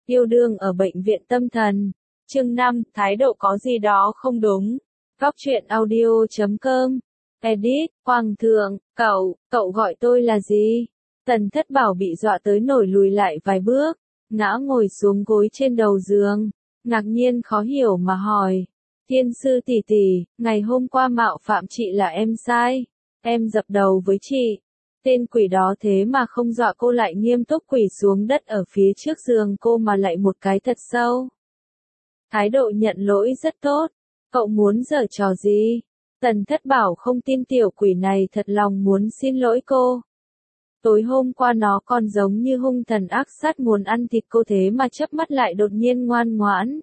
Yêu đương ở bệnh viện tâm thần. Chương 5, thái độ có gì đó không đúng. Góc truyện audio.com. Edit, Hoàng thượng, cậu gọi tôi là gì? Tần Thất Bảo bị dọa tới nổi lùi lại vài bước, ngã ngồi xuống gối trên đầu giường, ngạc nhiên khó hiểu mà hỏi. Thiên sư tỷ tỷ, ngày hôm qua mạo phạm chị là em sai. Em dập đầu với chị. Tên quỷ đó thế mà không dọa cô lại nghiêm túc quỳ xuống đất ở phía trước giường cô mà lại một cái thật sâu. Thái độ nhận lỗi rất tốt. Cậu muốn giở trò gì? Tần Thất Bảo không tin tiểu quỷ này thật lòng muốn xin lỗi cô. Tối hôm qua nó còn giống như hung thần ác sát muốn ăn thịt cô thế mà chớp mắt lại đột nhiên ngoan ngoãn.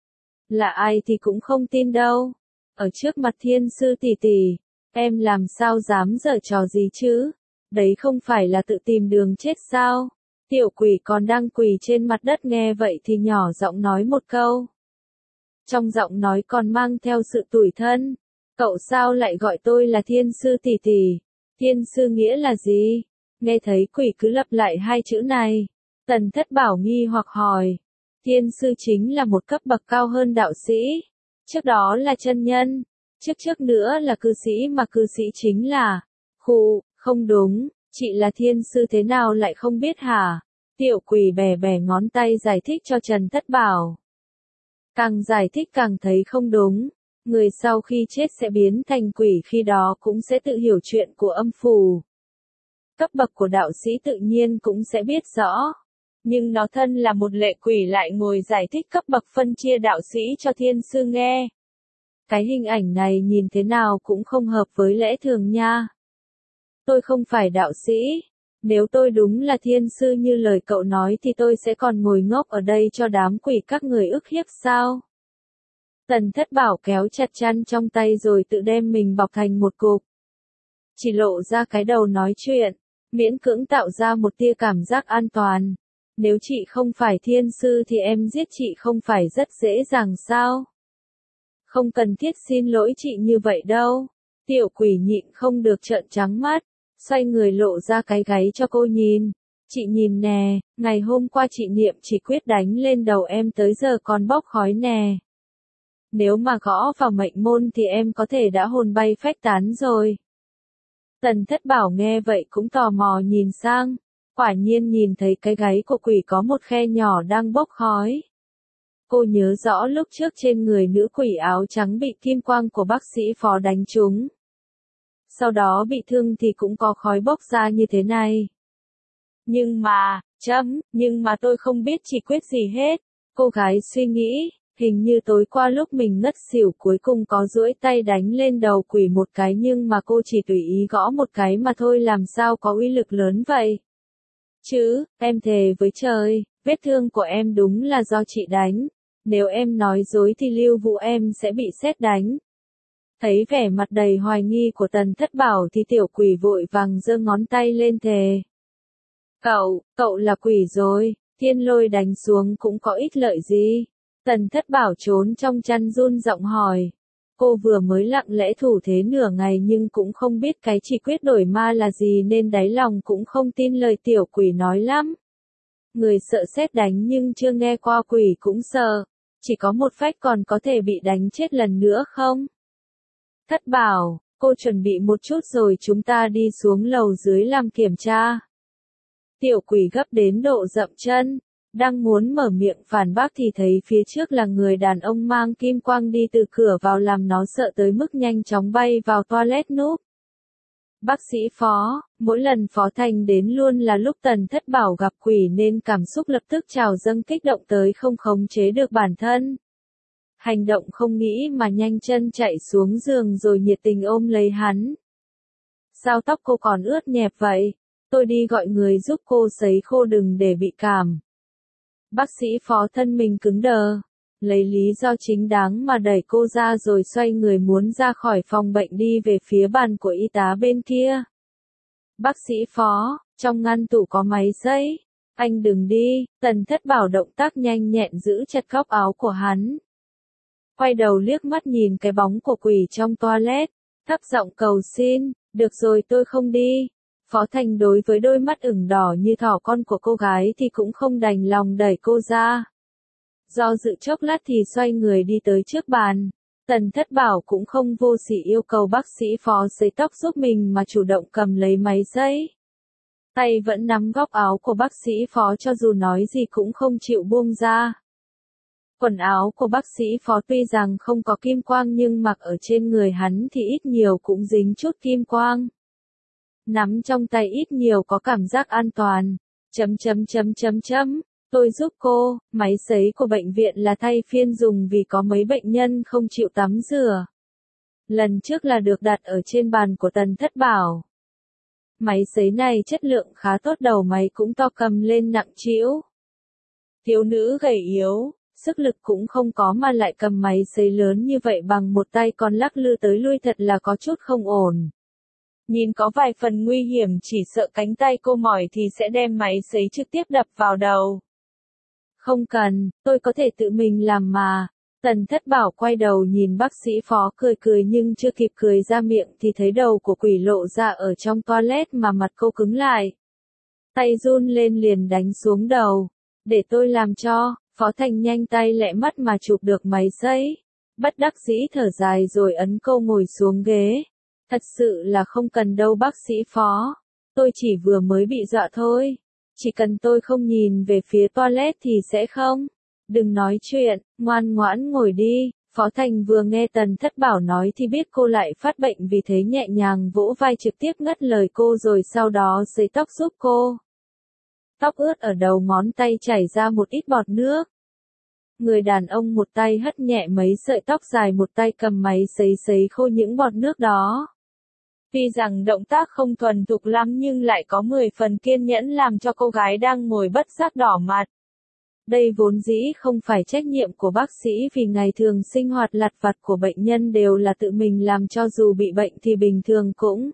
Là ai thì cũng không tin đâu. Ở trước mặt thiên sư tỷ tỷ, em làm sao dám giở trò gì chứ? Đấy không phải là tự tìm đường chết sao? Tiểu quỷ còn đang quỳ trên mặt đất nghe vậy thì nhỏ giọng nói một câu. Trong giọng nói còn mang theo sự tủi thân. Cậu sao lại gọi tôi là thiên sư tỷ tỷ? Thiên sư nghĩa là gì? Nghe thấy quỷ cứ lặp lại hai chữ này. Tần Thất Bảo nghi hoặc hỏi. Thiên sư chính là một cấp bậc cao hơn đạo sĩ. Trước đó là chân nhân. Trước nữa là cư sĩ mà cư sĩ chính là. Không đúng, chị là thiên sư thế nào lại không biết hả? Tiểu quỷ bè bè ngón tay giải thích cho Trần Thất Bảo. Càng giải thích càng thấy không đúng. Người sau khi chết sẽ biến thành quỷ khi đó cũng sẽ tự hiểu chuyện của âm phù. Cấp bậc của đạo sĩ tự nhiên cũng sẽ biết rõ. Nhưng nó thân là một lệ quỷ lại ngồi giải thích cấp bậc phân chia đạo sĩ cho thiên sư nghe. Cái hình ảnh này nhìn thế nào cũng không hợp với lẽ thường nha. Tôi không phải đạo sĩ. Nếu tôi đúng là thiên sư như lời cậu nói thì tôi sẽ còn ngồi ngốc ở đây cho đám quỷ các người ức hiếp sao? Tần Thất Bảo kéo chặt chăn trong tay rồi tự đem mình bọc thành một cục. Chỉ lộ ra cái đầu nói chuyện, miễn cưỡng tạo ra một tia cảm giác an toàn. Nếu chị không phải thiên sư thì em giết chị không phải rất dễ dàng sao? Không cần thiết xin lỗi chị như vậy đâu. Tiểu quỷ nhịn không được trợn trắng mắt, xoay người lộ ra cái gáy cho cô nhìn. Chị nhìn nè, ngày hôm qua chị niệm chỉ quyết đánh lên đầu em tới giờ còn bốc khói nè. Nếu mà gõ vào mệnh môn thì em có thể đã hồn bay phách tán rồi. Tần Thất Bảo nghe vậy cũng tò mò nhìn sang, quả nhiên nhìn thấy cái gáy của quỷ có một khe nhỏ đang bốc khói. Cô nhớ rõ lúc trước trên người nữ quỷ áo trắng bị kim quang của bác sĩ phó đánh trúng. Sau đó bị thương thì cũng có khói bốc ra như thế này. Nhưng mà tôi không biết chỉ quyết gì hết. Cô gái suy nghĩ, hình như tối qua lúc mình ngất xỉu cuối cùng có duỗi tay đánh lên đầu quỷ một cái nhưng mà cô chỉ tùy ý gõ một cái mà thôi làm sao có uy lực lớn vậy. Chứ, em thề với trời, vết thương của em đúng là do chị đánh. Nếu em nói dối thì Lưu Vũ em sẽ bị sét đánh. Thấy vẻ mặt đầy hoài nghi của Tần Thất Bảo thì tiểu quỷ vội vàng giơ ngón tay lên thề. Cậu là quỷ rồi, thiên lôi đánh xuống cũng có ích lợi gì? Tần Thất Bảo trốn trong chăn run giọng hỏi. Cô vừa mới lặng lẽ thủ thế nửa ngày nhưng cũng không biết cái chỉ quyết đổi ma là gì nên đáy lòng cũng không tin lời tiểu quỷ nói lắm. Người sợ sét đánh nhưng chưa nghe qua quỷ cũng sợ. Chỉ có một phách còn có thể bị đánh chết lần nữa không? Thất Bảo, cô chuẩn bị một chút rồi chúng ta đi xuống lầu dưới làm kiểm tra. Tiểu quỷ gấp đến độ dậm chân, đang muốn mở miệng phản bác thì thấy phía trước là người đàn ông mang kim quang đi từ cửa vào làm nó sợ tới mức nhanh chóng bay vào toilet núp. Bác sĩ Phó, mỗi lần Phó Thành đến luôn là lúc Tần Thất Bảo gặp quỷ nên cảm xúc lập tức trào dâng kích động tới không khống chế được bản thân. Hành động không nghĩ mà nhanh chân chạy xuống giường rồi nhiệt tình ôm lấy hắn. Sao tóc cô còn ướt nhẹp vậy? Tôi đi gọi người giúp cô sấy khô đừng để bị cảm. Bác sĩ Phó thân mình cứng đờ, lấy lý do chính đáng mà đẩy cô ra rồi xoay người muốn ra khỏi phòng bệnh đi về phía bàn của y tá bên kia. Bác sĩ Phó, trong ngăn tủ có máy sấy. Anh đừng đi, Tần Thất Bảo động tác nhanh nhẹn giữ chặt góc áo của hắn. Quay đầu liếc mắt nhìn cái bóng của quỷ trong toilet, thấp giọng cầu xin, được rồi tôi không đi. Phó Thành đối với đôi mắt ửng đỏ như thỏ con của cô gái thì cũng không đành lòng đẩy cô ra. Do dự chốc lát thì xoay người đi tới trước bàn. Tần Thất Bảo cũng không vô sỉ yêu cầu bác sĩ Phó sấy tóc giúp mình mà chủ động cầm lấy máy sấy. Tay vẫn nắm góc áo của bác sĩ Phó cho dù nói gì cũng không chịu buông ra. Quần áo của bác sĩ Phó tuy rằng không có kim quang nhưng mặc ở trên người hắn thì ít nhiều cũng dính chút kim quang. Nắm trong tay ít nhiều có cảm giác an toàn. Tôi giúp cô, máy sấy của bệnh viện là thay phiên dùng vì có mấy bệnh nhân không chịu tắm rửa. Lần trước là được đặt ở trên bàn của Tần Thất Bảo. Máy sấy này chất lượng khá tốt, đầu máy cũng to, cầm lên nặng trĩu. Thiếu nữ gầy yếu, sức lực cũng không có mà lại cầm máy sấy lớn như vậy bằng một tay còn lắc lư tới lui thật là có chút không ổn. Nhìn có vài phần nguy hiểm, chỉ sợ cánh tay cô mỏi thì sẽ đem máy sấy trực tiếp đập vào đầu. Không cần, tôi có thể tự mình làm mà. Tần Thất Bảo quay đầu nhìn bác sĩ Phó cười cười nhưng chưa kịp cười ra miệng thì thấy đầu của quỷ lộ ra ở trong toilet mà mặt cô cứng lại. Tay run lên liền đánh xuống đầu. Để tôi làm cho. Phó Thành nhanh tay lẹ mắt mà chụp được máy sấy. Bất đắc dĩ thở dài rồi ấn cô ngồi xuống ghế. Thật sự là không cần đâu bác sĩ Phó. Tôi chỉ vừa mới bị dọa thôi. Chỉ cần tôi không nhìn về phía toilet thì sẽ không. Đừng nói chuyện, ngoan ngoãn ngồi đi. Phó Thành vừa nghe Tần Thất Bảo nói thì biết cô lại phát bệnh, vì thế nhẹ nhàng vỗ vai trực tiếp ngắt lời cô rồi sau đó sấy tóc giúp cô. Tóc ướt ở đầu ngón tay chảy ra một ít bọt nước. Người đàn ông một tay hất nhẹ mấy sợi tóc dài, một tay cầm máy sấy khô những bọt nước đó. Tuy rằng động tác không thuần thục lắm nhưng lại có 10 phần kiên nhẫn làm cho cô gái đang ngồi bất giác đỏ mặt. Đây vốn dĩ không phải trách nhiệm của bác sĩ vì ngày thường sinh hoạt lặt vặt của bệnh nhân đều là tự mình làm, cho dù bị bệnh thì bình thường cũng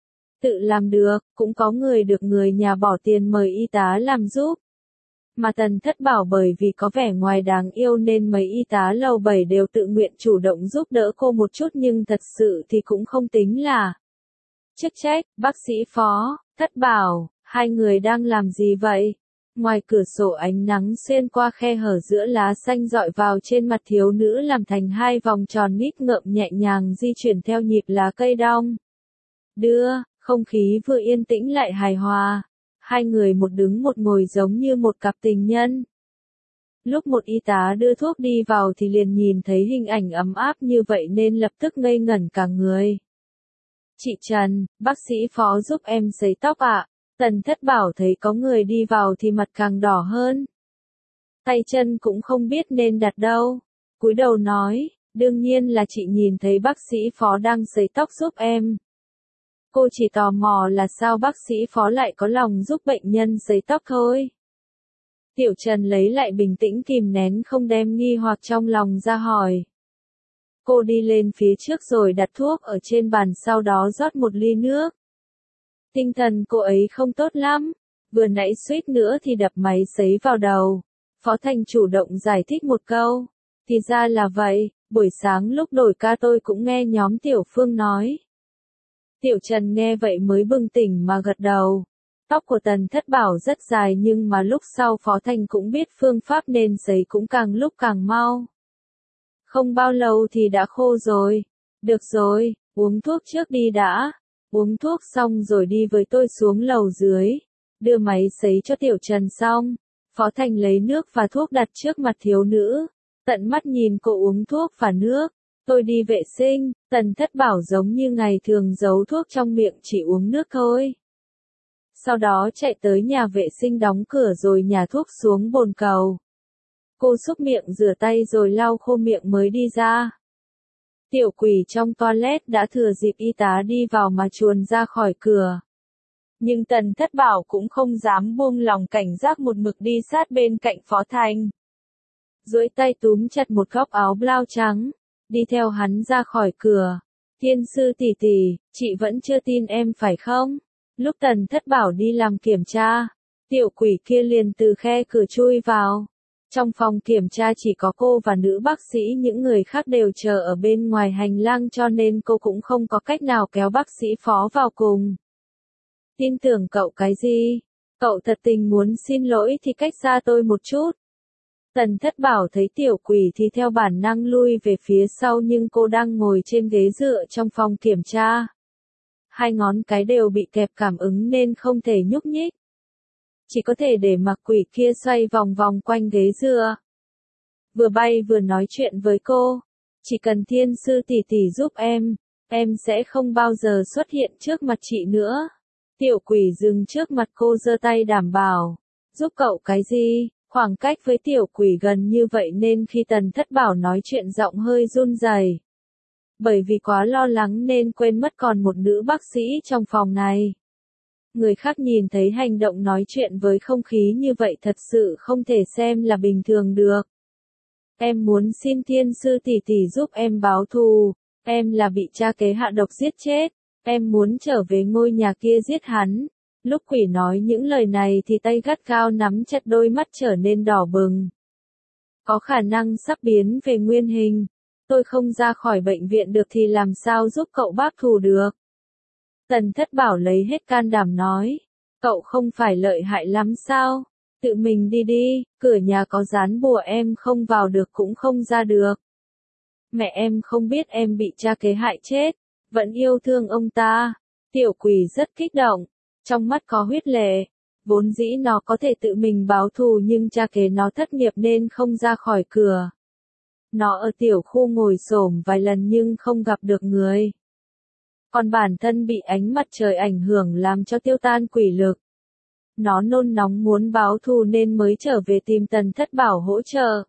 tự làm được, cũng có người được người nhà bỏ tiền mời y tá làm giúp. Mà Tần Thất Bảo bởi vì có vẻ ngoài đáng yêu nên mấy y tá lầu 7 đều tự nguyện chủ động giúp đỡ cô một chút, nhưng thật sự thì cũng không tính là chức trách. Bác sĩ Phó, Thất Bảo, hai người đang làm gì vậy? Ngoài cửa sổ ánh nắng xuyên qua khe hở giữa lá xanh dọi vào trên mặt thiếu nữ làm thành hai vòng tròn mít ngợm nhẹ nhàng di chuyển theo nhịp lá cây đong đưa, không khí vừa yên tĩnh lại hài hòa. Hai người một đứng một ngồi giống như một cặp tình nhân. Lúc một y tá đưa thuốc đi vào thì liền nhìn thấy hình ảnh ấm áp như vậy nên lập tức ngây ngẩn cả người. Chị Trần, bác sĩ Phó giúp em sấy tóc ạ. Tần Thất Bảo thấy có người đi vào thì mặt càng đỏ hơn. Tay chân cũng không biết nên đặt đâu. Cúi đầu nói, đương nhiên là chị nhìn thấy bác sĩ Phó đang sấy tóc giúp em. Cô chỉ tò mò là sao bác sĩ Phó lại có lòng giúp bệnh nhân sấy tóc thôi. Tiểu Trần lấy lại bình tĩnh, kìm nén không đem nghi hoặc trong lòng ra hỏi. Cô đi lên phía trước rồi đặt thuốc ở trên bàn, sau đó rót một ly nước. Tinh thần cô ấy không tốt lắm, vừa nãy suýt nữa thì đập máy sấy vào đầu. Phó Thành chủ động giải thích một câu. Thì ra là vậy, buổi sáng lúc đổi ca tôi cũng nghe nhóm Tiểu Phương nói. Tiểu Trần nghe vậy mới bừng tỉnh mà gật đầu. Tóc của Tần Thất Bảo rất dài nhưng mà lúc sau Phó Thành cũng biết phương pháp nên sấy cũng càng lúc càng mau. Không bao lâu thì đã khô rồi. Được rồi, uống thuốc trước đi đã. Uống thuốc xong rồi đi với tôi xuống lầu dưới. Đưa máy sấy cho Tiểu Trần xong. Phó Thành lấy nước và thuốc đặt trước mặt thiếu nữ. Tận mắt nhìn cô uống thuốc và nước. Tôi đi vệ sinh. Tần Thất Bảo giống như ngày thường giấu thuốc trong miệng, chỉ uống nước thôi. Sau đó chạy tới nhà vệ sinh đóng cửa rồi nhả thuốc xuống bồn cầu. Cô súc miệng rửa tay rồi lau khô miệng mới đi ra. Tiểu quỷ trong toilet đã thừa dịp y tá đi vào mà chuồn ra khỏi cửa. Nhưng Tần Thất Bảo cũng không dám buông lòng cảnh giác, một mực đi sát bên cạnh Phó Thành. Duỗi tay túm chặt một góc áo blau trắng, đi theo hắn ra khỏi cửa. Thiên sư tỷ tỷ, chị vẫn chưa tin em phải không? Lúc Tần Thất Bảo đi làm kiểm tra, tiểu quỷ kia liền từ khe cửa chui vào. Trong phòng kiểm tra chỉ có cô và nữ bác sĩ, những người khác đều chờ ở bên ngoài hành lang cho nên cô cũng không có cách nào kéo bác sĩ Phó vào cùng. Tin tưởng cậu cái gì? Cậu thật tình muốn xin lỗi thì cách xa tôi một chút. Tần Thất Bảo thấy tiểu quỷ thì theo bản năng lui về phía sau nhưng cô đang ngồi trên ghế dựa trong phòng kiểm tra. Hai ngón cái đều bị kẹp cảm ứng nên không thể nhúc nhích. Chỉ có thể để mặc quỷ kia xoay vòng vòng quanh ghế dựa. Vừa bay vừa nói chuyện với cô. Chỉ cần thiên sư tỷ tỷ giúp em sẽ không bao giờ xuất hiện trước mặt chị nữa. Tiểu quỷ dừng trước mặt cô giơ tay đảm bảo. Giúp cậu cái gì? Khoảng cách với tiểu quỷ gần như vậy nên khi Tần Thất Bảo nói chuyện giọng hơi run rẩy. Bởi vì quá lo lắng nên quên mất còn một nữ bác sĩ trong phòng này. Người khác nhìn thấy hành động nói chuyện với không khí như vậy thật sự không thể xem là bình thường được. Em muốn xin thiên sư tỷ tỷ giúp em báo thù. Em là bị cha kế hạ độc giết chết. Em muốn trở về ngôi nhà kia giết hắn. Lúc quỷ nói những lời này thì tay gắt gao nắm chặt, đôi mắt trở nên đỏ bừng. Có khả năng sắp biến về nguyên hình. Tôi không ra khỏi bệnh viện được thì làm sao giúp cậu báo thù được. Tần Thất Bảo lấy hết can đảm nói. Cậu không phải lợi hại lắm sao? Tự mình đi đi, cửa nhà có dán bùa em không vào được cũng không ra được. Mẹ em không biết em bị cha kế hại chết, vẫn yêu thương ông ta. Tiểu quỷ rất kích động, trong mắt có huyết lệ. Vốn dĩ nó có thể tự mình báo thù nhưng cha kế nó thất nghiệp nên không ra khỏi cửa. Nó ở tiểu khu ngồi xổm vài lần nhưng không gặp được người. Còn bản thân bị ánh mặt trời ảnh hưởng làm cho tiêu tan quỷ lực. Nó nôn nóng muốn báo thù nên mới trở về tìm Tần Thất Bảo hỗ trợ.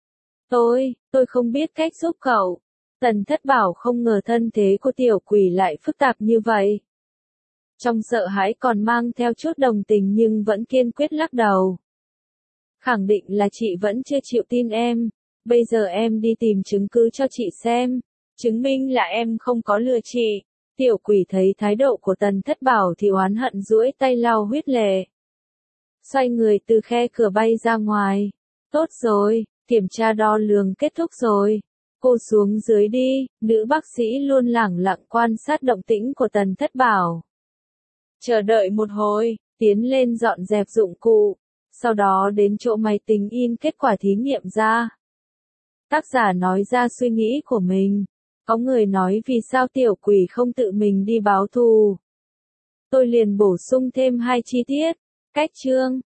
Tôi không biết cách giúp cậu. Tần Thất Bảo không ngờ thân thế của tiểu quỷ lại phức tạp như vậy. Trong sợ hãi còn mang theo chút đồng tình nhưng vẫn kiên quyết lắc đầu. Khẳng định là chị vẫn chưa chịu tin em. Bây giờ em đi tìm chứng cứ cho chị xem. Chứng minh là em không có lừa chị. Tiểu quỷ thấy thái độ của Tần Thất Bảo thì oán hận duỗi tay lau huyết lệ. Xoay người từ khe cửa bay ra ngoài. Tốt rồi, kiểm tra đo lường kết thúc rồi. Cô xuống dưới đi, nữ bác sĩ luôn lẳng lặng quan sát động tĩnh của Tần Thất Bảo. Chờ đợi một hồi, tiến lên dọn dẹp dụng cụ. Sau đó đến chỗ máy tính in kết quả thí nghiệm ra. Tác giả nói ra suy nghĩ của mình. Có người nói vì sao tiểu quỷ không tự mình đi báo thù. Tôi liền bổ sung thêm 2 chi tiết. Cách chương